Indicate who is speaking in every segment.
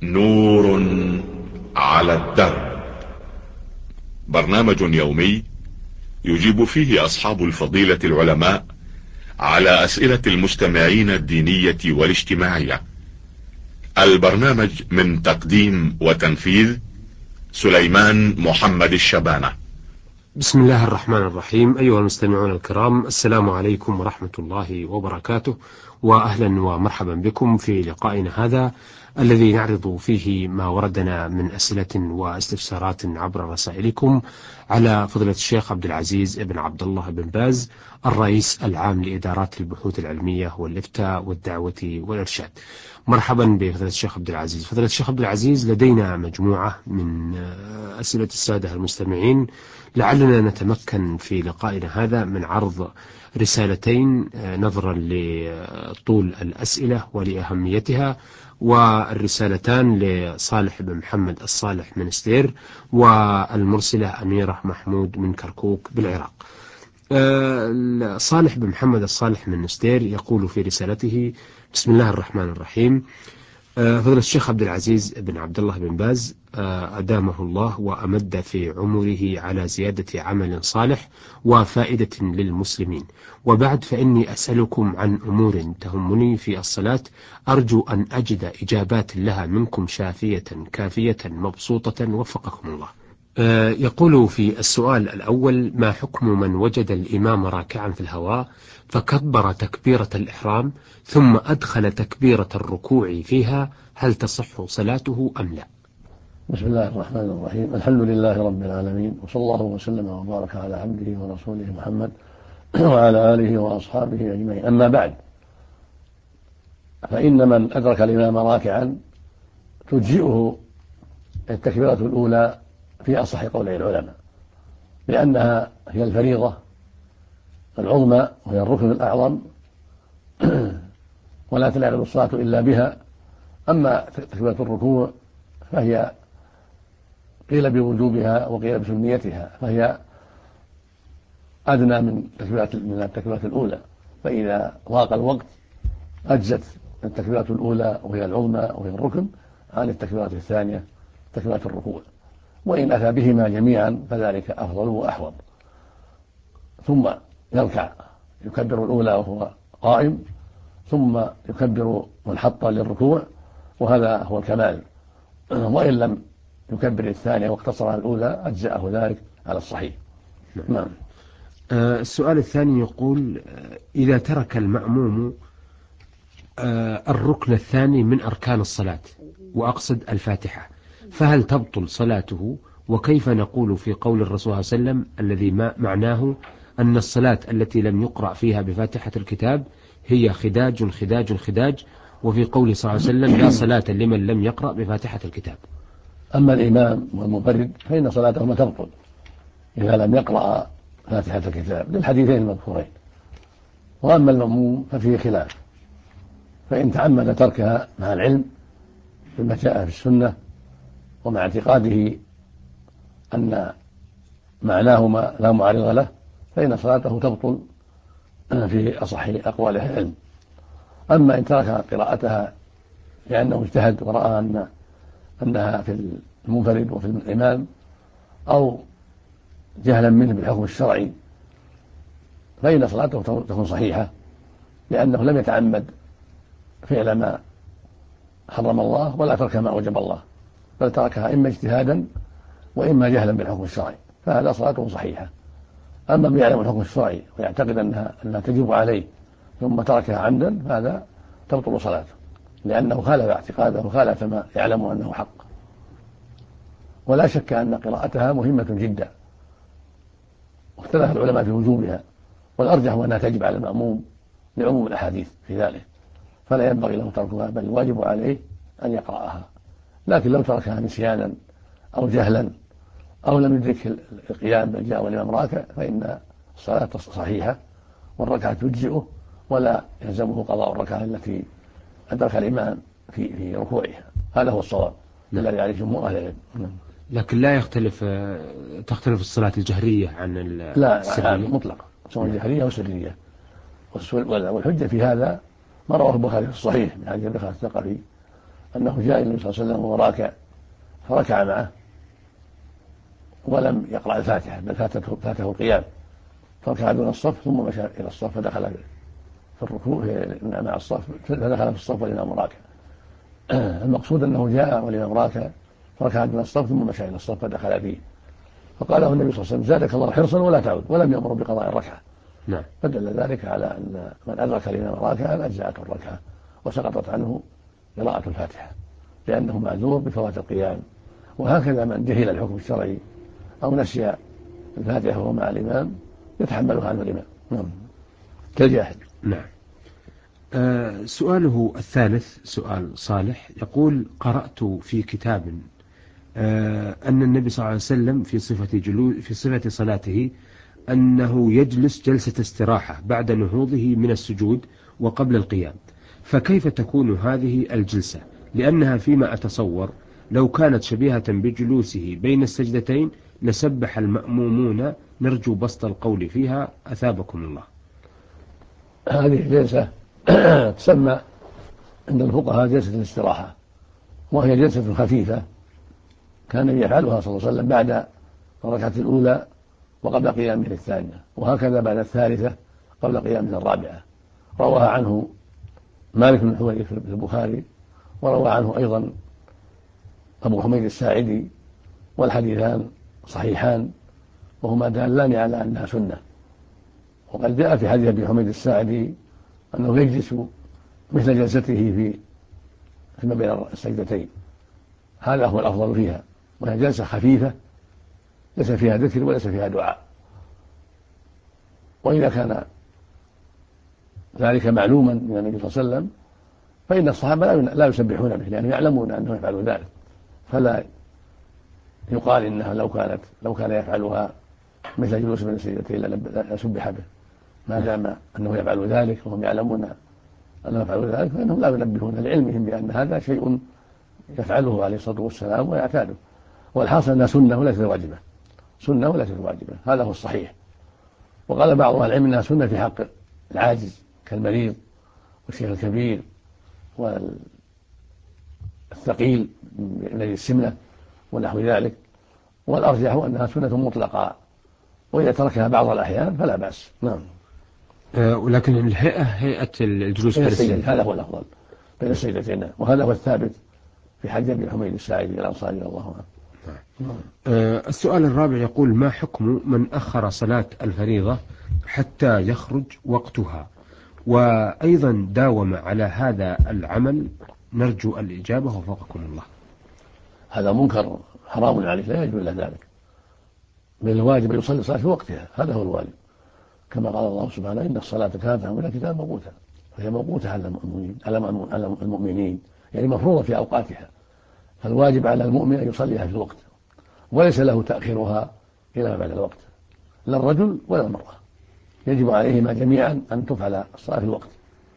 Speaker 1: نور على الدرب. برنامج يومي يجيب فيه أصحاب الفضيلة العلماء على أسئلة المستمعين الدينية والاجتماعية. البرنامج من تقديم وتنفيذ سليمان محمد الشبانة.
Speaker 2: بسم الله الرحمن الرحيم. أيها المستمعون الكرام، السلام عليكم ورحمة الله وبركاته، وأهلا ومرحبا بكم في لقائنا هذا الذي نعرض فيه ما وردنا من أسئلة واستفسارات عبر رسائلكم على فضيلة الشيخ عبد العزيز بن عبد الله بن باز، الرئيس العام لإدارات البحوث العلمية والإفتاء والدعوة والإرشاد. مرحبا بفضيلة الشيخ عبد العزيز. فضيلة الشيخ عبد العزيز، لدينا مجموعة من أسئلة السادة المستمعين، لعلنا نتمكن في لقائنا هذا من عرض رسالتين نظرا لطول الأسئلة ولأهميتها، والرسالتان لصالح بن محمد الصالح من ستير، والمرسلة أميرة محمود من كركوك بالعراق. صالح بن محمد الصالح من ستير يقول في رسالته: بسم الله الرحمن الرحيم. فضل الشيخ عبد العزيز بن عبد الله بن باز أدامه الله وأمد في عمره على زيادة عمل صالح وفائدة للمسلمين، وبعد فإني أسألكم عن أمور تهمني في الصلاة، أرجو أن أجد إجابات لها منكم شافية كافية مبسوطة وفقكم الله. يقول في السؤال الأول: ما حكم من وجد الإمام راكعا في الهواء فكبر تكبيرة الإحرام ثم أدخل تكبيرة الركوع فيها، هل تصح صلاته أم لا؟
Speaker 3: بسم الله الرحمن الرحيم. الحمد لله رب العالمين، وصلى الله وسلم وبارك على عبده ورسوله محمد وعلى آله وأصحابه أجمعين. أما بعد، فإن من أدرك الإمام راكعا تجزئه التكبيرة الأولى في أصح قولي العلماء، لأنها هي الفريضة العظمى وهي الركن الأعظم ولا تنعقد الصلاة إلا بها. أما تكبيرة الركوع فهي قيل بوجوبها وقيل بسنيتها، فهي أدنى من التكبيرة الأولى، فإذا ضاق الوقت أجزت التكبيرة الأولى وهي العظمى وهي الركن عن التكبيرة الثانية تكبيرة الركوع، وإن أتى بهما جميعا فذلك أفضل وأحوط. ثم يركع يكبر الأولى وهو قائم، ثم يكبر منحطا للركوع، وهذا هو الكمال. وإن لم يكبر الثانية واقتصر على الأولى أجزأه ذلك على الصحيح. نعم.
Speaker 2: السؤال الثاني يقول: إذا ترك المأموم الركن الثاني من أركان الصلاة، وأقصد الفاتحة، فهل تبطل صلاته؟ وكيف نقول في قول الرسول صلى الله عليه وسلم الذي معناه أن الصلاة التي لم يقرأ فيها بفاتحة الكتاب هي خداج خداج خداج، وفي قول صلى الله عليه وسلم: لا صلاة لمن لم يقرأ بفاتحة الكتاب؟
Speaker 3: أما الإمام والمنفرد فإن صلاتهما تبطل إذا لم يقرأ فاتحة الكتاب للحديثين المذكورين. وأما المأموم ففيه خلاف، فإن تعمد تركها مع العلم بما جاء في السنة ومع اعتقاده أن معناهما لا معارض له فإن صلاته تبطل في أصح أقوال أهل العلم. أما إن ترك قراءتها لأنه اجتهد ورأى أنها في المنفرد وفي الإمام أو جهلا منه بالحكم الشرعي فإن صلاته تكون صحيحة، لأنه لم يتعمد فعل ما حرم الله ولا ترك ما أوجب الله، بل تركها إما اجتهادا وإما جهلا بالحكم الشرعي، فهذا صلاته صحيحة. أما من يعلم الحكم الشرعي ويعتقد أنها تجب عليه ثم تركها عمدا فهذا تبطل صلاته، لأنه خالف اعتقاده وخالف ما يعلم أنه حق. ولا شك أن قراءتها مهمة جدا، واختلف العلماء في وجوبها، والأرجح أنها تجب على المأموم لعموم الأحاديث في ذلك، فلا ينبغي له تركها، بل الواجب عليه أن يقرأها. لكن لو تركها نسيانا أو جهلا أو لم يدرك القيام بل جاء والإمام راكع فإن الصلاة صحيحة والركعة تجزئه، ولا يلزمه قضاء الركعة التي أدرك الإمام في ركوعها. هذا هو الصواب الذي عليه جمهور أهل العلم.
Speaker 2: لكن لا تختلف الصلاة الجهرية عن السرية؟
Speaker 3: لا مطلقا، سواء جهرية أو سرية. والحجة في هذا ما رواه البخاري في الصحيح من حديث البخاري الثقفي أنه جاء النبي صلى الله عليه وسلم وهو راكع فركع معه ولم يقرأ الفاتحة بل فاته القيام، فركع دون الصف ثم مشى إلى الصف فدخل في الركوع مع الصف، فدخل في الصف والإمام راكع. المقصود أنه جاء والإمام راكع فركع دون الصف ثم مشى إلى الصف فدخل فيه، فقال له النبي صلى الله عليه وسلم زادك الله حرصا ولا تعود، ولم يأمر بقضاء الركعة.
Speaker 2: نعم.
Speaker 3: فدل ذلك على أن من أدرك الإمام راكعا أجزأته الركعة وسقطت عنه قراءة الفاتحة لأنه معذور بفوات القيام. وهكذا من جهل الحكم الشرعي أو نسي الفاتحة وهو مع الإمام يتحملها عنه الإمام. نعم. كالجاهل.
Speaker 2: نعم. سؤاله الثالث سؤال صالح، يقول: قرأت في كتاب أن النبي صلى الله عليه وسلم في صفة صلاته أنه يجلس جلسة استراحة بعد نهوضه من السجود وقبل القيام، فكيف تكون هذه الجلسة؟ لأنها فيما أتصور لو كانت شبيهة بجلوسه بين السجدتين لسبح المأمومون، نرجو بسط القول فيها أثابكم الله.
Speaker 3: هذه الجلسة تسمى عند الفقهاء جلسة الاستراحة، وهي جلسة خفيفة كان يفعلها صلى الله عليه وسلم بعد الركعة الأولى وقبل قيامه الثانية، وهكذا بعد الثالثة قبل قيامه الرابعة. رواها عنه مالك بن حويرث في البخاري، وروى عنه أيضا أبو حميد الساعدي، والحديثان صحيحان وهما دالان على أنها سنة. وقد جاء في حديث أبي حميد الساعدي أنه يجلس مثل جلسته فيما بين السجدتين، هذا هو الأفضل فيها، وهي جلسة خفيفة ليس فيها ذكر وليس فيها دعاء. وإذا كان ذلك معلوما من النبي صلى الله عليه وسلم فإن الصحابة لا يسبحون به لأنهم يعلمون أنه يفعل ذلك، فلا يقال إنها لو كان يفعلها مثل جلوس بين السجدتين لا سبح به، ما دام أنه يفعل ذلك وهم يعلمون أنه يفعل ذلك فإنهم لا ينبهون لعلمهم بأن هذا شيء يفعله عليه الصلاة والسلام ويعتاده. والحاصل أنها سنة وليست واجبة، سنة وليست واجبة، هذا هو الصحيح. وقال بعض أهل العلم أنها سنة في حق العاجز كالمريض والشيخ الكبير والثقيل من السمنة ونحو ذلك، والأرجح أنها سنة مطلقة، وإذا تركها بعض الأحيان فلا بأس. نعم.
Speaker 2: ولكن الهيئة هيئة الجلوس بين السجدتين،
Speaker 3: هذا هو الأفضل بين السجدتين، وهذا هو الثابت في حديث أبي حميد الساعدي الأنصاري رضي الله عنه.
Speaker 2: السؤال الرابع يقول: ما حكم من أخر صلاة الفريضة حتى يخرج وقتها وأيضا داوم على هذا العمل؟ نرجو الإجابة وفقكم الله.
Speaker 3: هذا منكر حرام عليه، لا يجوز له ذلك، بل الواجب أن يصلي صلاة في وقتها، هذا هو الواجب، كما قال الله سبحانه: إن الصلاة كانت على الكتاب موقوتا، فهي موقوتة على المؤمنين يعني مفروضة في أوقاتها، فالواجب على المؤمن أن يصليها في الوقت، وليس له تأخيرها إلى ما بعد الوقت، لا الرجل ولا المرأة، يجب عليهما جميعا أن تفعل الصلاة في الوقت،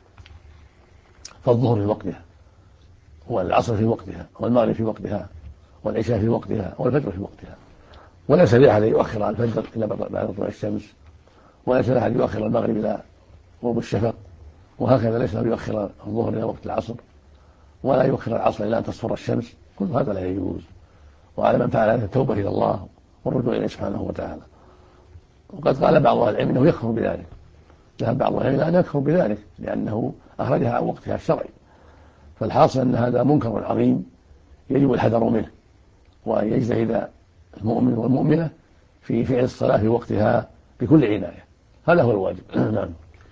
Speaker 3: فالظهر في وقتها، والعصر في وقتها، والمغرب في وقتها، والعشاء في وقتها، والفجر في وقتها، وليس لأحد أن يؤخر الفجر إلى بعد طلوع الشمس، وليس لأحد أن يؤخر المغرب إلى غروب الشفق، وهكذا ليس له يؤخر الظهر إلى وقت العصر، ولا يؤخر العصر إلى أن تصفر الشمس، كل هذا لا يجوز. وعلى من فعل هذا التوبة إلى الله والرجوع إليه سبحانه وتعالى. وقد قال بعض أهل العلم أنه يكفر بذلك، ذهب بعض أهل العلم إلى أن يكفر بذلك لأنه أخرجها عن وقتها الشرعي. فالحاصل أن هذا منكر عظيم يجب الحذر منه، وأن يجتهد المؤمن والمؤمنة في فعل الصلاة في وقتها بكل عناية، هذا هو الواجب. نعم.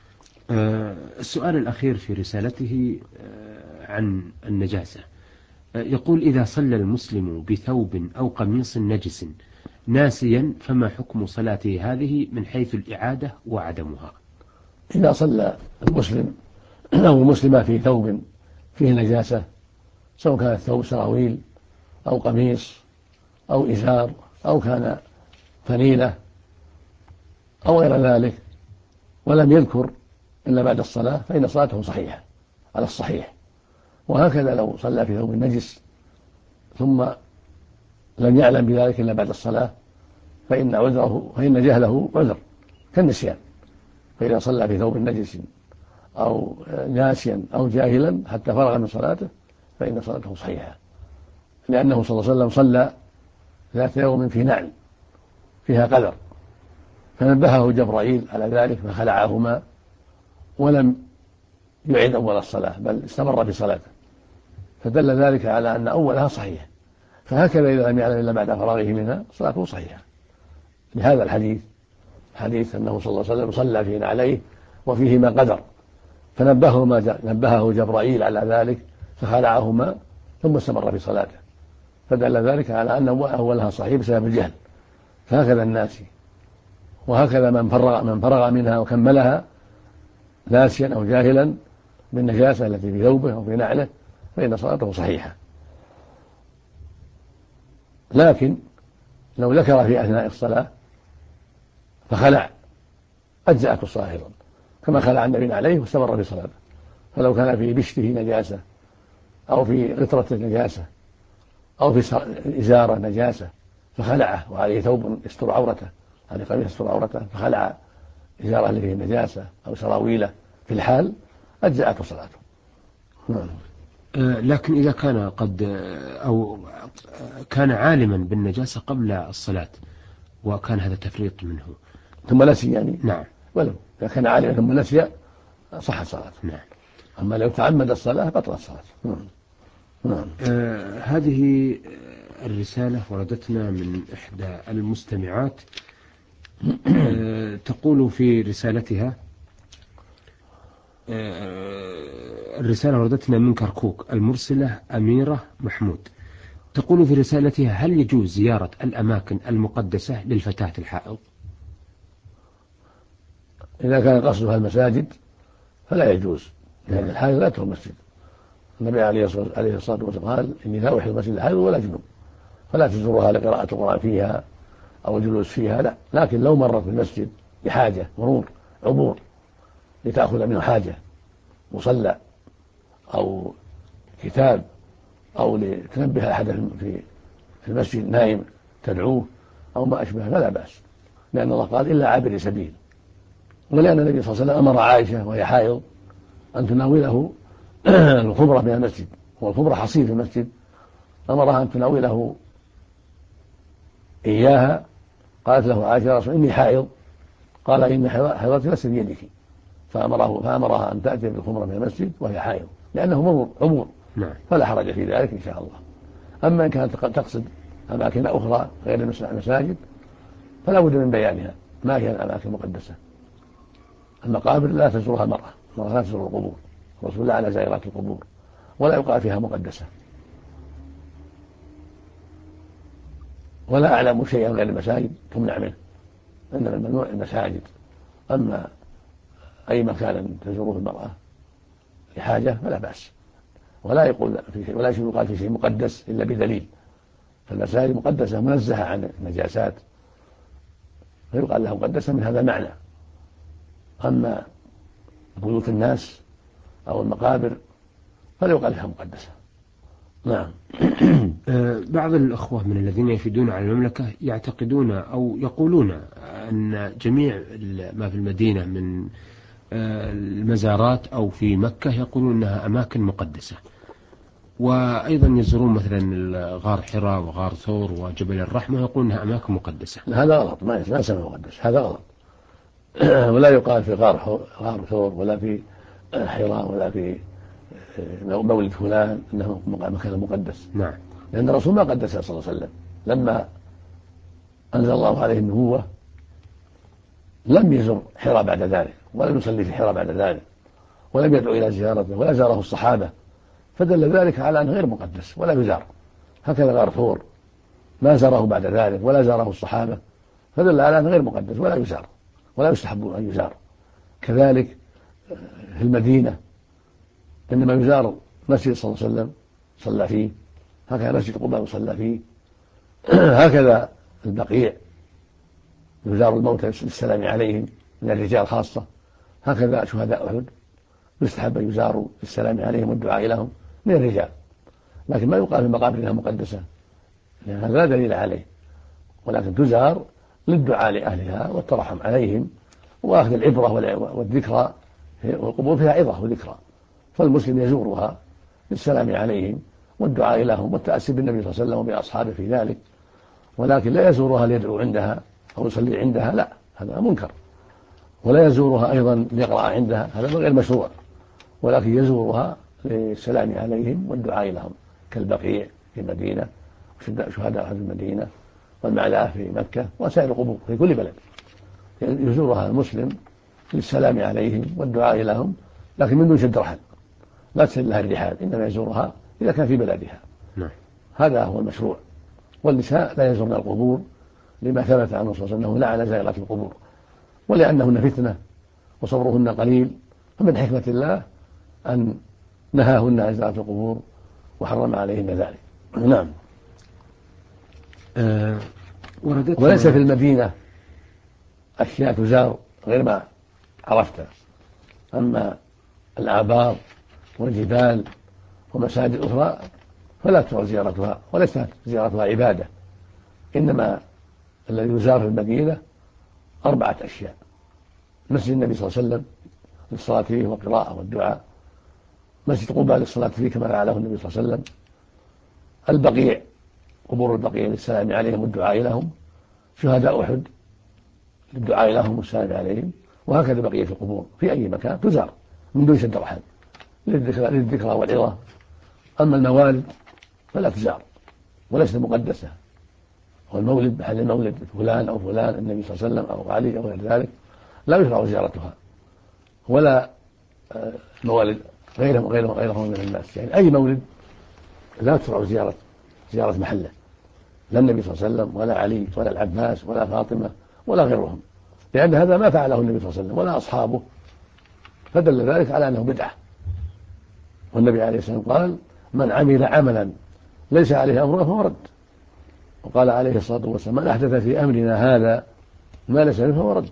Speaker 2: السؤال الأخير في رسالته عن النجاسة، يقول: إذا صلى المسلم بثوب أو قميص نجس ناسيا فما حكم صلاته هذه من حيث الإعادة وعدمها؟
Speaker 3: إذا صلى المسلم أو المسلمة في ثوب فيه نجاسة، سواء كان الثوب سراويل أو قميص أو إزار أو كان فنيلة أو غير ذلك، ولم يذكر إلا بعد الصلاة، فإن صلاته صحيحة على الصحيح. وهكذا لو صلى في ثوب نجس ثم لم يعلم بذلك إلا بعد الصلاة فإن جهله عذر كالنسيان، فإذا صلى في ثوب نجس أو ناسيا أو جاهلا حتى فرغ من صلاته فإن صلاته صحيحة، لأنه صلى الله عليه وسلم صلى ذات يوم في نعل فيها قدر، فنبهه جبرائيل على ذلك فخلعهما ولم يعيد أول الصلاة بل استمر في صلاته، فدل ذلك على أن أولها صحيح. فهكذا إذا لم يعلم إلا بعد فراغه منها صلاته صحيحة. لهذا حديث أنه صلى الله عليه وسلم صلى في نعليه وفيهما قدر، نبهه جبرائيل على ذلك فخلعهما ثم استمر في صلاته، فدل ذلك على أن أولها صحيح بسبب الجهل. فهكذا الناس، وهكذا من فرغ منها وكملها ناسيا أو جاهلا بالنجاسة التي في ثوبه أو في نعله فإن صلاته صحيحة. لكن لو ذكر في أثناء الصلاة فخلع أجزأته الصلاة أيضا، كما خلع النبي عليه واستمر في صلاته. فلو كان في بشته نجاسة أو في غترة نجاسة أو في إزارة نجاسة فخلعه وعليه ثوب يستر عورته، عليه قميص يستر عورته، فخلع إزارة اللي فيه نجاسة أو سراويله في الحال أجزأته صلاته.
Speaker 2: لكن إذا كان أو كان عالما بالنجاسة قبل الصلاة وكان هذا تفريط منه
Speaker 3: ثم نسي يعني،
Speaker 2: نعم،
Speaker 3: ولو إذا كان عالما ثم نسي صحت صلاته.
Speaker 2: نعم.
Speaker 3: أما لو تعمد الصلاة بطلت صلاته. نعم.
Speaker 2: هذه الرسالة وردتنا من إحدى المستمعات تقول في رسالتها، الرسالة وردتنا من كركوك، المرسلة أميرة محمود، تقول في رسالتها: هل يجوز زيارة الأماكن المقدسة للفتاة الحائض؟
Speaker 3: إذا كان قصدها المساجد فلا يجوز، لأن الحائض لا تدخل المسجد. النبي عليه الصلاة والسلام قال: إني لا أحل المسجد الحائض ولا جنوب، فلا تزورها لقراءة القرآن فيها أو الجلوس فيها، لا. لكن لو مرت بالمسجد بحاجة مرور عبور لتأخذ منه حاجة، مصلى أو كتاب أو لتنبه أحدا في المسجد نائم تدعوه أو ما أشبه، فلا بأس، لأن الله قال: إلا عابر سبيل. ولأن النبي صلى الله عليه وسلم أمر عائشة وهي حائض أن تناوله الخمرة من المسجد، والخمرة حصير في المسجد، أمرها أن تناوله إياها. قالت له عائشة: يا رسول إني حائض، قال: إن حيضتي ليست بيدك، فأمرها أن تأتي بالخمرة من المسجد وهي حائض، لأنه عبور، فلا حرج في ذلك إن شاء الله. أما إن كانت تقصد أماكن أخرى غير المساجد فلا بد من بيانها ما هي الأماكن المقدسة. المقابر لا تزورها المرأة لا تزور القبور، الرسول لا على زائرات القبور، ولا يقال فيها مقدسة. ولا أعلم شيئا غير المساجد تمنع منه، إنما الممنوع المساجد. أما أي مكان تزوره المرأة لحاجة فلا بأس، ولا يقال في شيء مقدس إلا بدليل. فالمساجد مقدسة منزهة عن النجاسات فيقال لها مقدسة من هذا المعنى. أما بيوت الناس أو المقابر فلا يقال لها مقدسة. نعم.
Speaker 2: بعض الأخوة من الذين يفيدون على المملكة يعتقدون أو يقولون أن جميع ما في المدينة من المزارات أو في مكة يقولون أنها أماكن مقدسة، وأيضا يزورون مثلا غار حراء وغار ثور وجبل الرحمة ويقولون أنها أماكن مقدسة.
Speaker 3: هذا غلط، ما يسمى مقدس، هذا غلط. ولا يقال في غار ثور ولا في حراء ولا في مولد فلان انه مكان مقدس.
Speaker 2: نعم.
Speaker 3: لان الرسول ما قدسه صلى الله عليه وسلم، لما انزل الله عليه النبوه لم يزر حراء بعد ذلك، ولم يصلي في حراء بعد ذلك، ولم يدعو الى زيارته، ولا زاره الصحابه، فدل ذلك على انه غير مقدس ولا يزار. هكذا غار ثور ما زاره بعد ذلك ولا زاره الصحابه، فدل على انه غير مقدس ولا يزار ولا يستحب ان يزار. كذلك في المدينه إنما يزار مسجد صلى الله عليه وسلم صلى فيه، هكذا مسجد قباء صلى فيه، هكذا البقيع يزار الموتى للسلام عليهم من الرجال خاصة، هكذا شهداء أحد يستحب أن يزاروا للسلام عليهم والدعاء لهم من الرجال. لكن ما يقال في المقابر إنها مقدسة، لأن هذا لا دليل عليه، ولكن تزار للدعاء لأهلها والترحم عليهم وأخذ العبرة والذكرى، والقبور فيها عظة وذكرى، فالمسلم يزورها للسلام عليهم والدعاء لهم والتأسي بالنبي صلى الله عليه وسلم وبأصحابه في ذلك، ولكن لا يزورها ليدعو عندها أو يصلي عندها، لا، هذا منكر. ولا يزورها أيضا ليقرأ عندها، هذا غير مشروع، ولكن يزورها للسلام عليهم والدعاء لهم، كالبقيع في المدينة وشهداء أهل المدينة والمعلاه في مكة وسائر القبور في كل بلد، يزورها المسلم للسلام عليهم والدعاء لهم، لكن من دون شد رحل، لا تسل لها الرحال، إنما يزورها إذا كان في بلدها. هذا هو المشروع. والنساء لا يزورن القبور لما ثبت عنه صلى الله عليه وسلم أنه لعن زائرات القبور، ولأنهن فتنة وصبرهن قليل، فمن حكمة الله أن نهاهن عن زيارة القبور وحرم عليهن ذلك. نعم. وليس في المدينة أشياء تزار غير ما عرفت، أما الآبار والجبال ومساجد أخرى فلا تزار زيارتها، وليست زيارتها عبادة، إنما الذي يزار في المدينة 4 أشياء: مسجد النبي صلى الله عليه وسلم للصلاة فيه والقراءة والدعاء، مسجد قباء للصلاة فيه كما فعله النبي صلى الله عليه وسلم، البقيع قبور البقيع للسلام عليهم والدعاء لهم، شهداء أحد للدعاء لهم والسلام عليهم، وهكذا بقية القبور في أي مكان تزار من دون شد رحال للذكرى والعظة. أما الموالد فلا تزار وليست مقدسة، والمولد محل المولد فلان أو فلان النبي صلى الله عليه وسلم أو علي أو غير ذلك لا يشرع زيارتها، ولا موالد غيرهم من الناس، يعني أي مولد لا تشرع زيارة محله، لا النبي صلى الله عليه وسلم ولا علي ولا العباس ولا فاطمة ولا غيرهم، لأن هذا ما فعله النبي صلى الله عليه وسلم ولا أصحابه، فدل ذلك على أنه بدعة. والنبي عليه الصلاة والسلام قال: من عمل عملا ليس عليه أمرنا فهو رد. وقال عليه الصلاة والسلام: من أحدث في أمرنا هذا ما ليس منه فهو رد.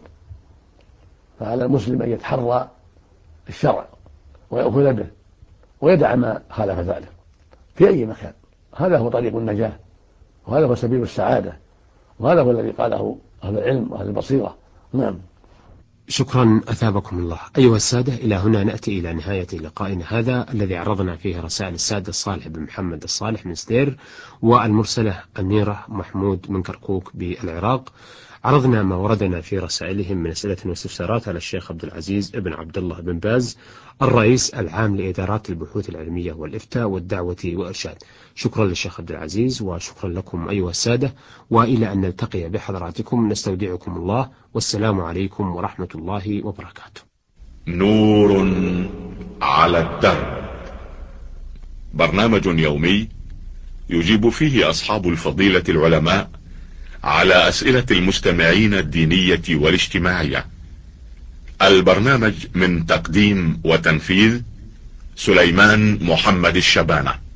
Speaker 3: فعلى المسلم أن يتحرى الشرع ويأخذ به ويدع ما خالف ذلك في أي مكان، هذا هو طريق النجاة، وهذا هو سبيل السعادة، وهذا هو الذي قاله أهل العلم وأهل البصيرة. نعم.
Speaker 2: شكرا أثابكم الله. أيها السادة، إلى هنا نأتي إلى نهاية لقائنا هذا الذي عرضنا فيه رسائل السادة الصالح بن محمد الصالح من سدير، والمرسلة أميرة محمود من كركوك بالعراق. عرضنا ما وردنا في رسائلهم من أسئلة واستفسارات على الشيخ عبد العزيز بن عبد الله بن باز، الرئيس العام لإدارات البحوث العلمية والإفتاء والدعوة والإرشاد. شكرا للشيخ عبد العزيز، وشكرا لكم أيها السادة، وإلى أن نلتقي بحضراتكم نستودعكم الله، والسلام عليكم ورحمة الله وبركاته.
Speaker 1: نور على الدرب، برنامج يومي يجيب فيه أصحاب الفضيلة العلماء على أسئلة المستمعين الدينية والاجتماعية. البرنامج من تقديم وتنفيذ سليمان محمد الشبانة.